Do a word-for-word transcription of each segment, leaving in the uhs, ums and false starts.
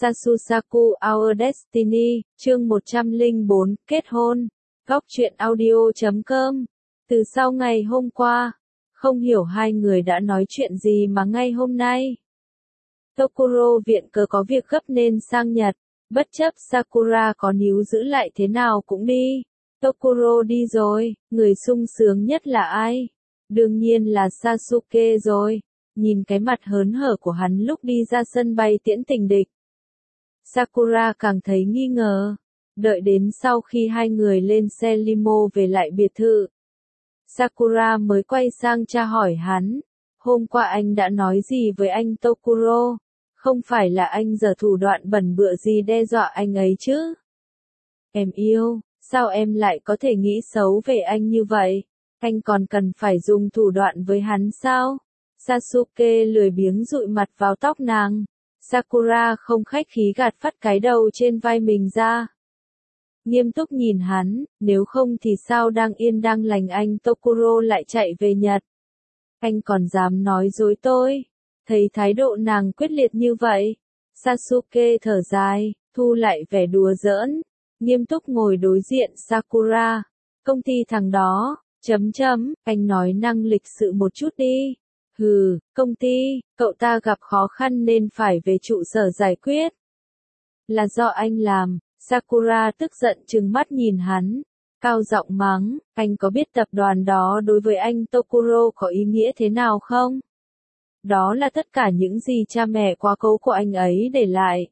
Sasusaku Our Destiny, chương một trăm lẻ bốn, kết hôn. Góc truyện audio chấm com. Từ sau ngày hôm qua, không hiểu hai người đã nói chuyện gì mà ngay hôm nay. Tokuro viện cớ có việc gấp nên sang Nhật, bất chấp Sakura có níu giữ lại thế nào cũng đi. Tokuro đi rồi, người sung sướng nhất là ai? Đương nhiên là Sasuke rồi. Nhìn cái mặt hớn hở của hắn lúc đi ra sân bay tiễn tình địch, Sakura càng thấy nghi ngờ. Đợi đến sau khi hai người lên xe limo về lại biệt thự, Sakura mới quay sang tra hỏi hắn, hôm qua anh đã nói gì với anh Tokuro? Không phải là anh giở thủ đoạn bẩn bựa gì đe dọa anh ấy chứ? Em yêu, sao em lại có thể nghĩ xấu về anh như vậy? Anh còn cần phải dùng thủ đoạn với hắn sao? Sasuke lười biếng dụi mặt vào tóc nàng. Sakura không khách khí gạt phắt cái đầu trên vai mình ra. Nghiêm túc nhìn hắn, nếu không thì sao đang yên đang lành anh Tokuro lại chạy về Nhật? Anh còn dám nói dối tôi? Thấy thái độ nàng quyết liệt như vậy, Sasuke thở dài, thu lại vẻ đùa giỡn, nghiêm túc ngồi đối diện Sakura. Công ty thằng đó, chấm chấm, anh nói năng lịch sự một chút đi. Hừ, công ty, cậu ta gặp khó khăn nên phải về trụ sở giải quyết. Là do anh làm. Sakura tức giận trừng mắt nhìn hắn, cao giọng mắng, anh có biết tập đoàn đó đối với anh Tokuro có ý nghĩa thế nào không? Đó là tất cả những gì cha mẹ quá cố của anh ấy để lại.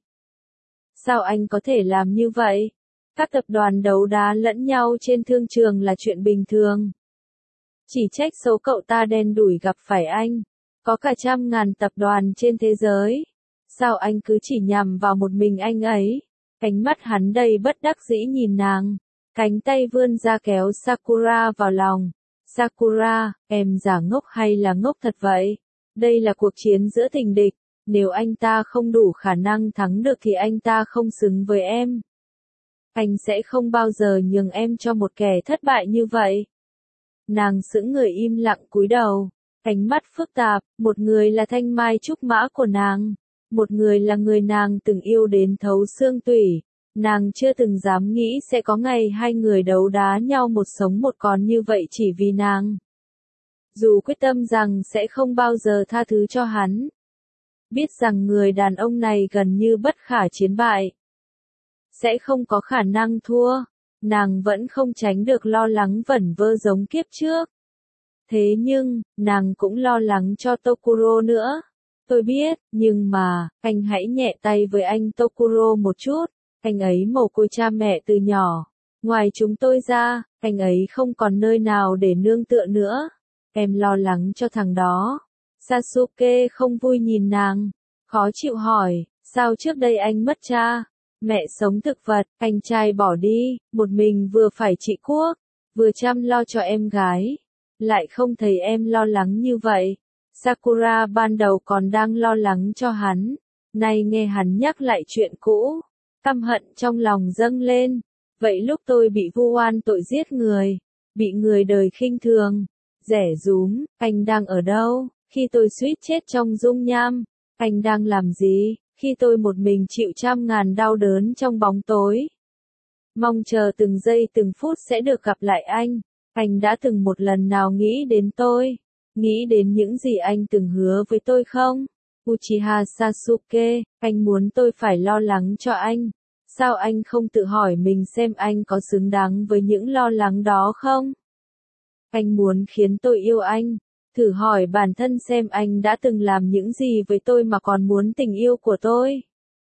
Sao anh có thể làm như vậy? Các tập đoàn đấu đá lẫn nhau trên thương trường là chuyện bình thường. Chỉ trách số cậu ta đen đủi gặp phải anh. Có cả trăm ngàn tập đoàn trên thế giới. Sao anh cứ chỉ nhằm vào một mình anh ấy? Cánh mắt hắn đầy bất đắc dĩ nhìn nàng. Cánh tay vươn ra kéo Sakura vào lòng. Sakura, em giả ngốc hay là ngốc thật vậy? Đây là cuộc chiến giữa tình địch. Nếu anh ta không đủ khả năng thắng được thì anh ta không xứng với em. Anh sẽ không bao giờ nhường em cho một kẻ thất bại như vậy. Nàng sững người im lặng cúi đầu. Ánh mắt phức tạp, một người là thanh mai trúc mã của nàng. Một người là người nàng từng yêu đến thấu xương tủy. Nàng chưa từng dám nghĩ sẽ có ngày hai người đấu đá nhau một sống một còn như vậy chỉ vì nàng. Dù quyết tâm rằng sẽ không bao giờ tha thứ cho hắn. Biết rằng người đàn ông này gần như bất khả chiến bại. Sẽ không có khả năng thua. Nàng vẫn không tránh được lo lắng vẩn vơ giống kiếp trước. Thế nhưng, nàng cũng lo lắng cho Tokuro nữa. Tôi biết, nhưng mà, anh hãy nhẹ tay với anh Tokuro một chút. Anh ấy mồ côi cha mẹ từ nhỏ. Ngoài chúng tôi ra, anh ấy không còn nơi nào để nương tựa nữa. Em lo lắng cho thằng đó. Sasuke không vui nhìn nàng. Khó chịu hỏi, sao trước đây anh mất cha? Mẹ sống thực vật, anh trai bỏ đi, một mình vừa phải trị quốc, vừa chăm lo cho em gái. Lại không thấy em lo lắng như vậy. Sakura ban đầu còn đang lo lắng cho hắn. Nay nghe hắn nhắc lại chuyện cũ. Căm hận trong lòng dâng lên. Vậy lúc tôi bị vu oan tội giết người. Bị người đời khinh thường. Rẻ rúm, anh đang ở đâu? Khi tôi suýt chết trong dung nham. Anh đang làm gì? Khi tôi một mình chịu trăm ngàn đau đớn trong bóng tối. Mong chờ từng giây từng phút sẽ được gặp lại anh. Anh đã từng một lần nào nghĩ đến tôi? Nghĩ đến những gì anh từng hứa với tôi không? Uchiha Sasuke, anh muốn tôi phải lo lắng cho anh. Sao anh không tự hỏi mình xem anh có xứng đáng với những lo lắng đó không? Anh muốn khiến tôi yêu anh. Thử hỏi bản thân xem anh đã từng làm những gì với tôi mà còn muốn tình yêu của tôi.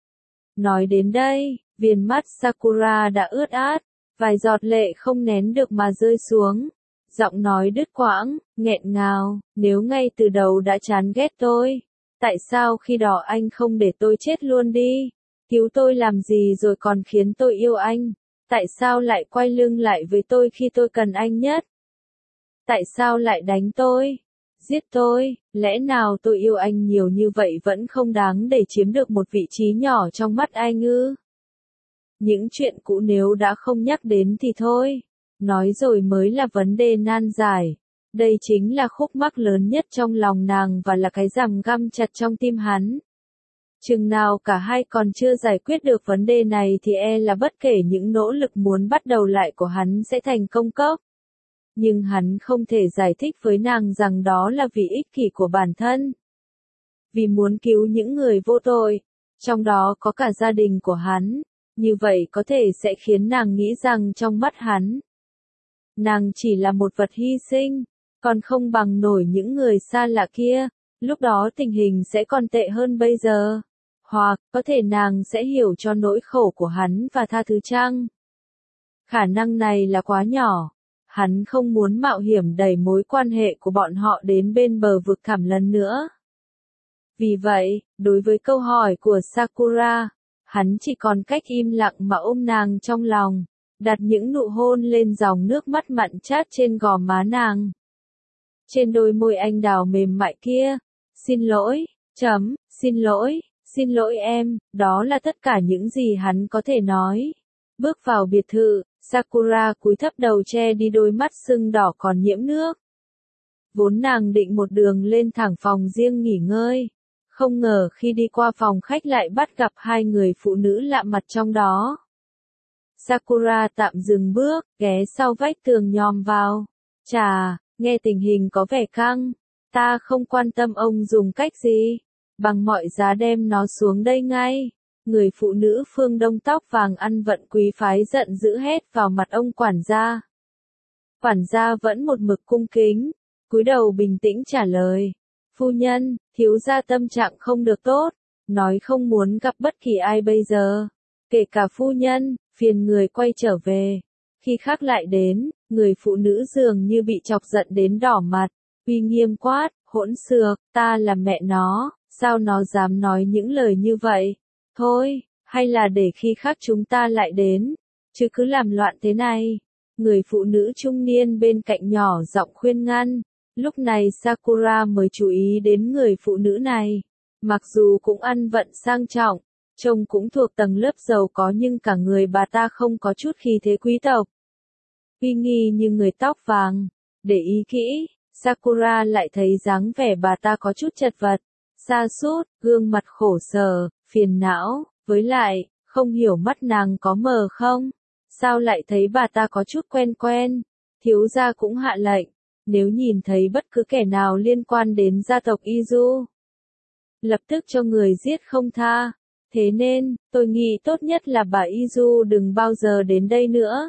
Nói đến đây, viền mắt Sakura đã ướt át, vài giọt lệ không nén được mà rơi xuống. Giọng nói đứt quãng, nghẹn ngào, nếu ngay từ đầu đã chán ghét tôi, tại sao khi đó anh không để tôi chết luôn đi? Cứu tôi làm gì rồi còn khiến tôi yêu anh? Tại sao lại quay lưng lại với tôi khi tôi cần anh nhất? Tại sao lại đánh tôi? Giết tôi, lẽ nào tôi yêu anh nhiều như vậy vẫn không đáng để chiếm được một vị trí nhỏ trong mắt anh ư? Những chuyện cũ nếu đã không nhắc đến thì thôi, nói rồi mới là vấn đề nan giải. Đây chính là khúc mắc lớn nhất trong lòng nàng và là cái rằm găm chặt trong tim hắn. Chừng nào cả hai còn chưa giải quyết được vấn đề này thì e là bất kể những nỗ lực muốn bắt đầu lại của hắn sẽ thành công cốc. Nhưng hắn không thể giải thích với nàng rằng đó là vì ích kỷ của bản thân. Vì muốn cứu những người vô tội, trong đó có cả gia đình của hắn, như vậy có thể sẽ khiến nàng nghĩ rằng trong mắt hắn, nàng chỉ là một vật hy sinh, còn không bằng nổi những người xa lạ kia, lúc đó tình hình sẽ còn tệ hơn bây giờ. Hoặc, có thể nàng sẽ hiểu cho nỗi khổ của hắn và tha thứ chăng? Khả năng này là quá nhỏ. Hắn không muốn mạo hiểm đẩy mối quan hệ của bọn họ đến bên bờ vực thẳm lần nữa. Vì vậy, đối với câu hỏi của Sakura, hắn chỉ còn cách im lặng mà ôm nàng trong lòng, đặt những nụ hôn lên dòng nước mắt mặn chát trên gò má nàng. Trên đôi môi anh đào mềm mại kia, xin lỗi, chấm, xin lỗi, xin lỗi em, đó là tất cả những gì hắn có thể nói. Bước vào biệt thự, Sakura cúi thấp đầu che đi đôi mắt sưng đỏ còn nhiễm nước. Vốn nàng định một đường lên thẳng phòng riêng nghỉ ngơi. Không ngờ khi đi qua phòng khách lại bắt gặp hai người phụ nữ lạ mặt trong đó. Sakura tạm dừng bước, ghé sau vách tường nhòm vào. Chà, nghe tình hình có vẻ căng. Ta không quan tâm ông dùng cách gì. Bằng mọi giá đem nó xuống đây ngay. Người phụ nữ phương Đông tóc vàng ăn vận quý phái giận dữ hét vào mặt ông quản gia. Quản gia vẫn một mực cung kính, cúi đầu bình tĩnh trả lời. Phu nhân, thiếu gia tâm trạng không được tốt, nói không muốn gặp bất kỳ ai bây giờ, kể cả phu nhân, phiền người quay trở về. Khi khác lại đến, người phụ nữ dường như bị chọc giận đến đỏ mặt, uy nghiêm quát, hỗn xược, ta là mẹ nó, sao nó dám nói những lời như vậy? Thôi, hay là để khi khác chúng ta lại đến, chứ cứ làm loạn thế này. Người phụ nữ trung niên bên cạnh nhỏ giọng khuyên ngăn. Lúc này Sakura mới chú ý đến người phụ nữ này. Mặc dù cũng ăn vận sang trọng, trông cũng thuộc tầng lớp giàu có nhưng cả người bà ta không có chút khí thế quý tộc. Uy nghi như người tóc vàng. Để ý kỹ, Sakura lại thấy dáng vẻ bà ta có chút chật vật, sa sút, gương mặt khổ sở, phiền não, với lại, không hiểu mắt nàng có mờ không? Sao lại thấy bà ta có chút quen quen? Thiếu gia cũng hạ lệnh, nếu nhìn thấy bất cứ kẻ nào liên quan đến gia tộc Izu, lập tức cho người giết không tha. Thế nên, tôi nghĩ tốt nhất là bà Izu đừng bao giờ đến đây nữa.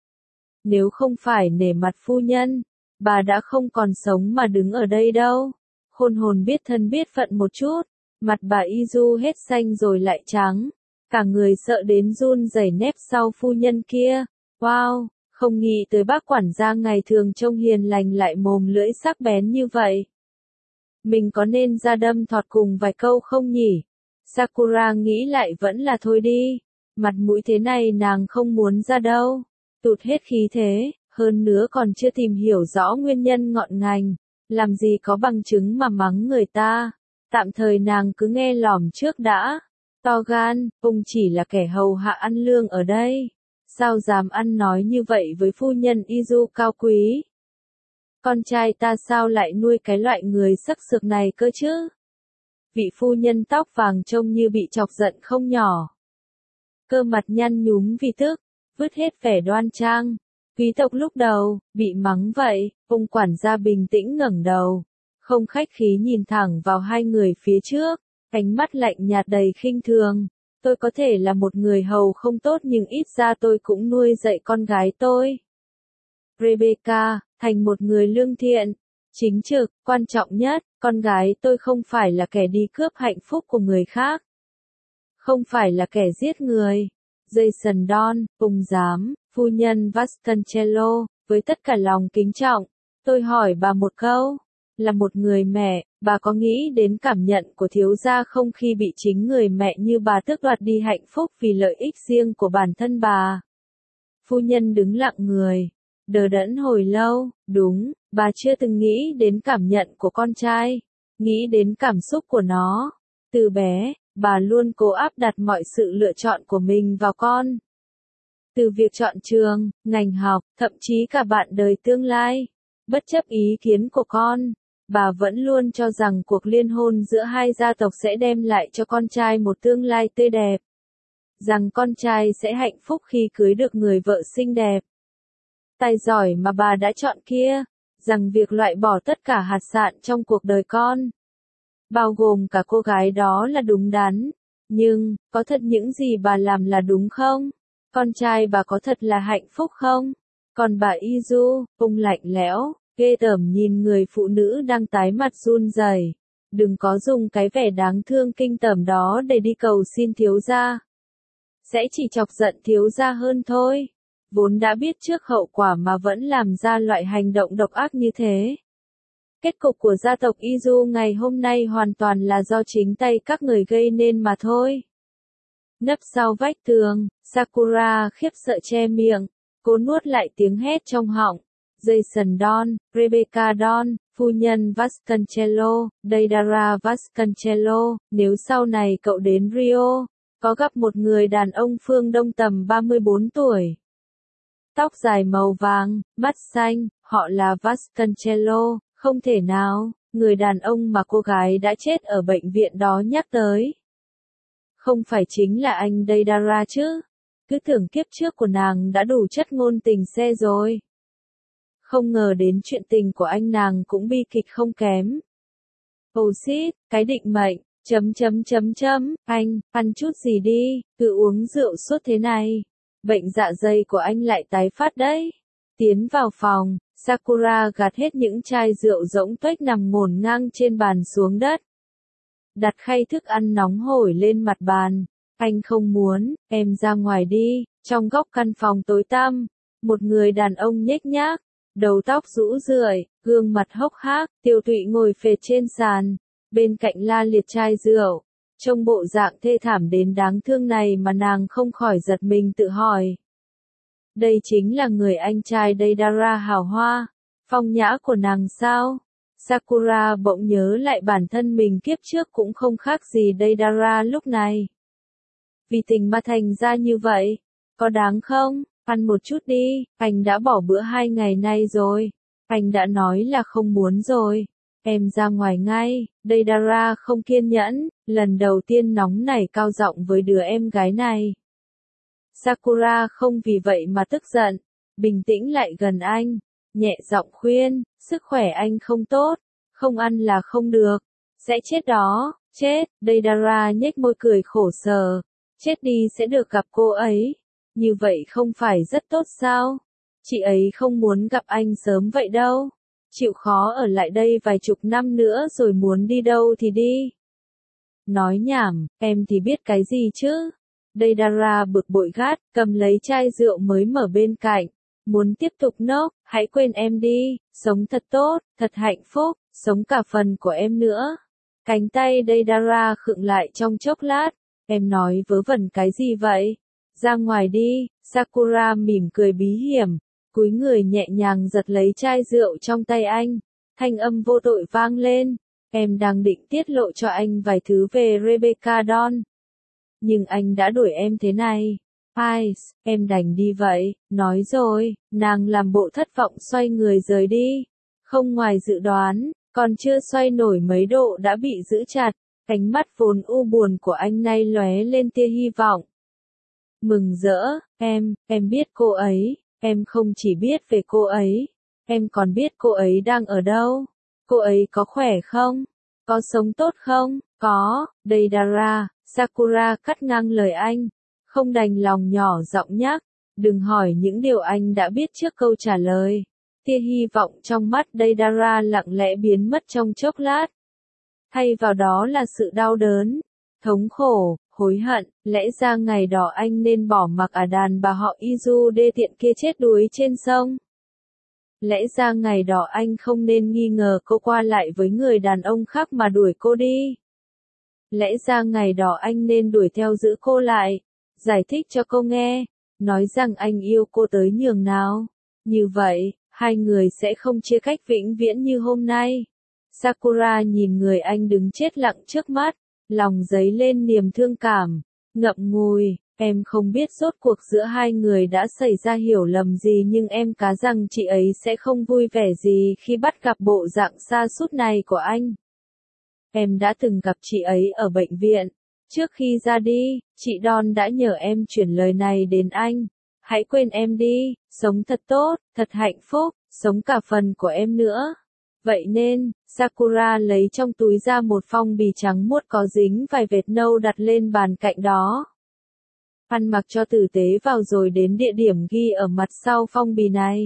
Nếu không phải nể mặt phu nhân, bà đã không còn sống mà đứng ở đây đâu. Khôn hồn biết thân biết phận một chút, mặt bà Izu hết xanh rồi lại trắng, cả người sợ đến run rẩy nép sau phu nhân kia. Wow, không nghĩ tới bác quản gia ngày thường trông hiền lành lại mồm lưỡi sắc bén như vậy. Mình có nên ra đâm thọt cùng vài câu không nhỉ? Sakura nghĩ lại vẫn là thôi đi, mặt mũi thế này nàng không muốn ra đâu, tụt hết khí thế, hơn nữa còn chưa tìm hiểu rõ nguyên nhân ngọn ngành, làm gì có bằng chứng mà mắng người ta. Tạm thời nàng cứ nghe lỏm trước đã. To gan, ông chỉ là kẻ hầu hạ ăn lương ở đây. Sao dám ăn nói như vậy với phu nhân Izu cao quý? Con trai ta sao lại nuôi cái loại người sắc sược này cơ chứ? Vị phu nhân tóc vàng trông như bị chọc giận không nhỏ. Cơ mặt nhăn nhúm vì tức, vứt hết vẻ đoan trang. Quý tộc lúc đầu, bị mắng vậy, ông quản gia bình tĩnh ngẩng đầu. Không khách khí nhìn thẳng vào hai người phía trước, ánh mắt lạnh nhạt đầy khinh thường. Tôi có thể là một người hầu không tốt nhưng ít ra tôi cũng nuôi dạy con gái tôi. Rebecca, thành một người lương thiện, chính trực, quan trọng nhất, con gái tôi không phải là kẻ đi cướp hạnh phúc của người khác. Không phải là kẻ giết người. Jason Don, ông giám, phu nhân Vasconcello, với tất cả lòng kính trọng, tôi hỏi bà một câu. Là một người mẹ, bà có nghĩ đến cảm nhận của thiếu gia không khi bị chính người mẹ như bà tước đoạt đi hạnh phúc vì lợi ích riêng của bản thân bà? Phu nhân đứng lặng người, đờ đẫn hồi lâu. Đúng, bà chưa từng nghĩ đến cảm nhận của con trai, nghĩ đến cảm xúc của nó. Từ bé, bà luôn cố áp đặt mọi sự lựa chọn của mình vào con. Từ việc chọn trường, ngành học, thậm chí cả bạn đời tương lai. Bất chấp ý kiến của con, bà vẫn luôn cho rằng cuộc liên hôn giữa hai gia tộc sẽ đem lại cho con trai một tương lai tươi đẹp. Rằng con trai sẽ hạnh phúc khi cưới được người vợ xinh đẹp. Tài giỏi mà bà đã chọn kia, rằng việc loại bỏ tất cả hạt sạn trong cuộc đời con, bao gồm cả cô gái đó là đúng đắn. Nhưng, có thật những gì bà làm là đúng không? Con trai bà có thật là hạnh phúc không? Còn bà Izu, ông lạnh lẽo, ghê tởm nhìn người phụ nữ đang tái mặt run rẩy. Đừng có dùng cái vẻ đáng thương kinh tởm đó để đi cầu xin thiếu gia. Sẽ chỉ chọc giận thiếu gia hơn thôi. Vốn đã biết trước hậu quả mà vẫn làm ra loại hành động độc ác như thế. Kết cục của gia tộc Izu ngày hôm nay hoàn toàn là do chính tay các người gây nên mà thôi. Nấp sau vách tường, Sakura khiếp sợ che miệng, cố nuốt lại tiếng hét trong họng. Jason Dawn, Rebecca Dawn, phu nhân Vasconcello, Deidara Vasconcello, nếu sau này cậu đến Rio, có gặp một người đàn ông phương Đông tầm ba mươi bốn tuổi. Tóc dài màu vàng, mắt xanh, họ là Vasconcello, không thể nào, người đàn ông mà cô gái đã chết ở bệnh viện đó nhắc tới. Không phải chính là anh Deidara chứ? Cứ tưởng kiếp trước của nàng đã đủ chất ngôn tình xe rồi. Không ngờ đến chuyện tình của anh nàng cũng bi kịch không kém. Oh shit, cái định mệnh, chấm chấm chấm chấm, anh, ăn chút gì đi, cứ uống rượu suốt thế này. Bệnh dạ dày của anh lại tái phát đấy. Tiến vào phòng, Sakura gạt hết những chai rượu rỗng tuếch nằm ngổn ngang trên bàn xuống đất. Đặt khay thức ăn nóng hổi lên mặt bàn. Anh không muốn, em ra ngoài đi. Trong góc căn phòng tối tăm, một người đàn ông nhếch nhác, đầu tóc rũ rượi, gương mặt hốc hác, tiêu tụy ngồi phệt trên sàn, bên cạnh la liệt chai rượu. Trong bộ dạng thê thảm đến đáng thương này mà nàng không khỏi giật mình tự hỏi. Đây chính là người anh trai Deidara hào hoa, phong nhã của nàng sao? Sakura bỗng nhớ lại bản thân mình kiếp trước cũng không khác gì Deidara lúc này. Vì tình mà thành ra như vậy, có đáng không? Ăn một chút đi, anh đã bỏ bữa hai ngày nay rồi. Anh đã nói là không muốn rồi. Em ra ngoài ngay. Deidara không kiên nhẫn, lần đầu tiên nóng nảy cao giọng với đứa em gái này. Sakura không vì vậy mà tức giận, bình tĩnh lại gần anh, nhẹ giọng khuyên, sức khỏe anh không tốt, không ăn là không được, sẽ chết đó, chết. Deidara nhếch môi cười khổ sở, chết đi sẽ được gặp cô ấy, như vậy không phải rất tốt sao? Chị ấy không muốn gặp anh sớm vậy đâu, chịu khó ở lại đây vài chục năm nữa rồi muốn đi đâu thì đi. Nói nhảm, em thì biết cái gì chứ? Deidara bực bội gắt, cầm lấy chai rượu mới mở bên cạnh. Muốn tiếp tục nốc, hãy quên em đi, sống thật tốt, thật hạnh phúc, sống cả phần của em nữa. Cánh tay Deidara khựng lại trong chốc lát, em nói vớ vẩn cái gì vậy? Ra ngoài đi. Sakura mỉm cười bí hiểm, cúi người nhẹ nhàng giật lấy chai rượu trong tay anh. Thanh âm vô tội vang lên, em đang định tiết lộ cho anh vài thứ về Rebecca Dawn. Nhưng anh đã đuổi em thế này. Ai, em đành đi vậy, nói rồi, nàng làm bộ thất vọng xoay người rời đi. Không ngoài dự đoán, còn chưa xoay nổi mấy độ đã bị giữ chặt, ánh mắt vốn u buồn của anh nay lóe lên tia hy vọng. Mừng rỡ, em, em biết cô ấy, em không chỉ biết về cô ấy, em còn biết cô ấy đang ở đâu. Cô ấy có khỏe không? Có sống tốt không? Có. Deidara. Sakura cắt ngang lời anh, không đành lòng nhỏ giọng nhắc, đừng hỏi những điều anh đã biết trước câu trả lời. Tia hy vọng trong mắt Deidara lặng lẽ biến mất trong chốc lát. Thay vào đó là sự đau đớn, thống khổ, hối hận, lẽ ra ngày đó anh nên bỏ mặc à đàn bà họ Izu đê tiện kia chết đuối trên sông. Lẽ ra ngày đó anh không nên nghi ngờ cô qua lại với người đàn ông khác mà đuổi cô đi. Lẽ ra ngày đó anh nên đuổi theo giữ cô lại, giải thích cho cô nghe, nói rằng anh yêu cô tới nhường nào. Như vậy, hai người sẽ không chia cách vĩnh viễn như hôm nay. Sakura nhìn người anh đứng chết lặng trước mắt, lòng dấy lên niềm thương cảm. Ngậm ngùi, em không biết rốt cuộc giữa hai người đã xảy ra hiểu lầm gì nhưng em cá rằng chị ấy sẽ không vui vẻ gì khi bắt gặp bộ dạng sa sút này của anh. Em đã từng gặp chị ấy ở bệnh viện. Trước khi ra đi, chị Don đã nhờ em chuyển lời này đến anh. Hãy quên em đi, sống thật tốt, thật hạnh phúc, sống cả phần của em nữa. Vậy nên, Sakura lấy trong túi ra một phong bì trắng muốt có dính vài vệt nâu đặt lên bàn cạnh đó. Ăn mặc cho tử tế vào rồi đến địa điểm ghi ở mặt sau phong bì này.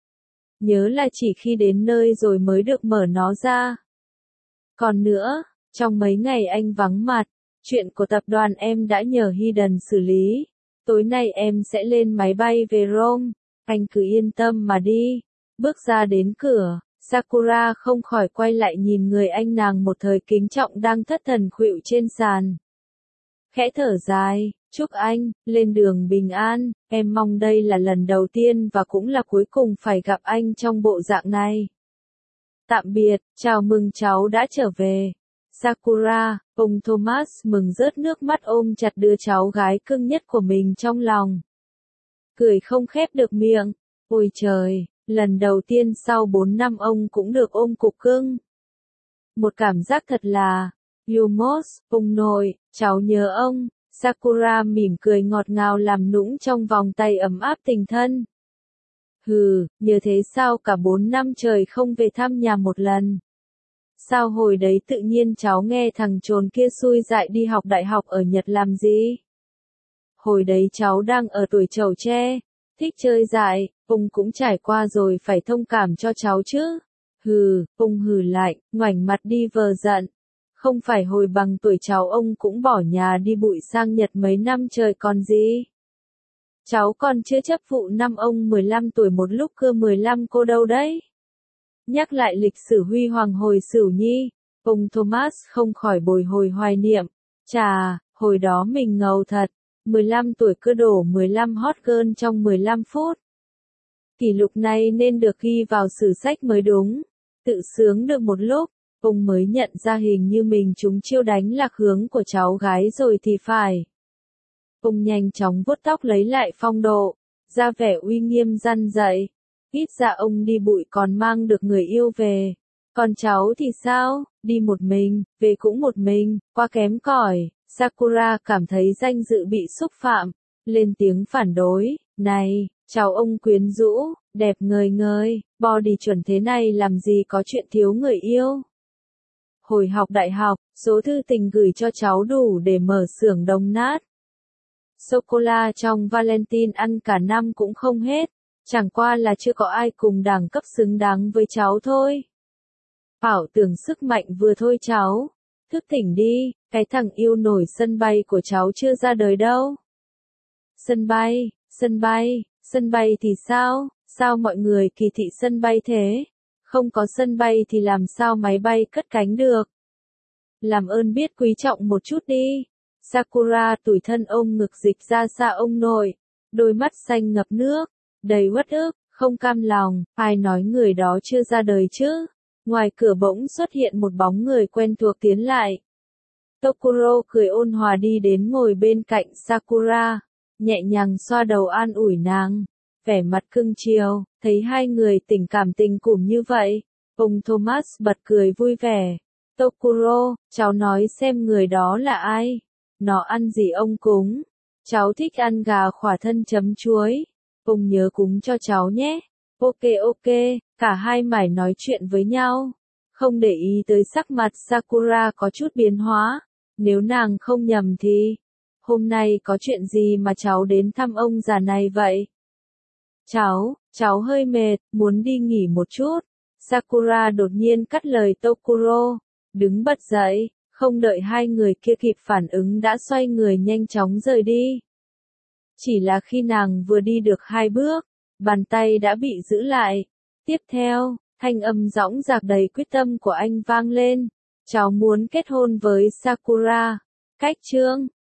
Nhớ là chỉ khi đến nơi rồi mới được mở nó ra. Còn nữa, trong mấy ngày anh vắng mặt, chuyện của tập đoàn em đã nhờ Hidden xử lý. Tối nay em sẽ lên máy bay về Rome, anh cứ yên tâm mà đi. Bước ra đến cửa, Sakura không khỏi quay lại nhìn người anh nàng một thời kính trọng đang thất thần khuỵu trên sàn. Khẽ thở dài, chúc anh, lên đường bình an, em mong đây là lần đầu tiên và cũng là cuối cùng phải gặp anh trong bộ dạng này. Tạm biệt, chào mừng cháu đã trở về. Sakura, ông Thomas mừng rớt nước mắt ôm chặt đứa cháu gái cưng nhất của mình trong lòng. Cười không khép được miệng, ôi trời, lần đầu tiên sau bốn năm ông cũng được ôm cục cưng. Một cảm giác thật là, Yumos, ông nội, cháu nhớ ông. Sakura mỉm cười ngọt ngào làm nũng trong vòng tay ấm áp tình thân. Hừ, nhờ thế sao cả bốn năm trời không về thăm nhà một lần. Sao hồi đấy tự nhiên cháu nghe thằng trồn kia xui dại đi học đại học ở Nhật làm gì? Hồi đấy cháu đang ở tuổi trẩu tre, thích chơi dại, ông cũng trải qua rồi phải thông cảm cho cháu chứ. Hừ, ông hừ lại, ngoảnh mặt đi vờ giận. Không phải hồi bằng tuổi cháu ông cũng bỏ nhà đi bụi sang Nhật mấy năm trời còn gì. Cháu còn chưa chấp vụ năm ông mười lăm tuổi một lúc cưa mười lăm cô đâu đấy. Nhắc lại lịch sử huy hoàng hồi Sửu Nhi, ông Thomas không khỏi bồi hồi hoài niệm. Chà, hồi đó mình ngầu thật, mười lăm tuổi cứ đổ mười lăm hot girl trong mười lăm phút. Kỷ lục này nên được ghi vào sử sách mới đúng. Tự sướng được một lúc, ông mới nhận ra hình như mình trúng chiêu đánh lạc hướng của cháu gái rồi thì phải. Ông nhanh chóng vuốt tóc lấy lại phong độ, ra vẻ uy nghiêm răn dạy. Ít ra ông đi bụi còn mang được người yêu về. Còn cháu thì sao, đi một mình, về cũng một mình, quá kém cỏi. Sakura cảm thấy danh dự bị xúc phạm, lên tiếng phản đối. Này, cháu ông quyến rũ, đẹp ngời ngời, body chuẩn thế này làm gì có chuyện thiếu người yêu. Hồi học đại học, số thư tình gửi cho cháu đủ để mở xưởng đồng nát. Sô-cô-la trong Valentine ăn cả năm cũng không hết, chẳng qua là chưa có ai cùng đẳng cấp xứng đáng với cháu thôi. Ảo tưởng sức mạnh vừa thôi cháu, thức tỉnh đi, cái thằng yêu nổi sân bay của cháu chưa ra đời đâu. Sân bay, sân bay, sân bay thì sao, sao mọi người kỳ thị sân bay thế? Không có sân bay thì làm sao máy bay cất cánh được? Làm ơn biết quý trọng một chút đi. Sakura tủi thân ôm ngực dịch ra xa ông nội, đôi mắt xanh ngập nước, đầy uất ức, không cam lòng, ai nói người đó chưa ra đời chứ? Ngoài cửa bỗng xuất hiện một bóng người quen thuộc tiến lại. Tokuro cười ôn hòa đi đến ngồi bên cạnh Sakura, nhẹ nhàng xoa đầu an ủi nàng, vẻ mặt cưng chiều, thấy hai người tình cảm tình cùng như vậy. Ông Thomas bật cười vui vẻ. Tokuro, cháu nói xem người đó là ai? Nó ăn gì ông cúng? Cháu thích ăn gà khỏa thân chấm chuối. Ông nhớ cúng cho cháu nhé. Ok ok, cả hai mải nói chuyện với nhau. Không để ý tới sắc mặt Sakura có chút biến hóa. Nếu nàng không nhầm thì, hôm nay có chuyện gì mà cháu đến thăm ông già này vậy? Cháu, cháu hơi mệt, muốn đi nghỉ một chút. Sakura đột nhiên cắt lời Tokuro, đứng bật dậy, không đợi hai người kia kịp phản ứng đã xoay người nhanh chóng rời đi. Chỉ là khi nàng vừa đi được hai bước, bàn tay đã bị giữ lại. Tiếp theo, thanh âm dõng dạc đầy quyết tâm của anh vang lên. Cháu muốn kết hôn với Sakura. Cách chương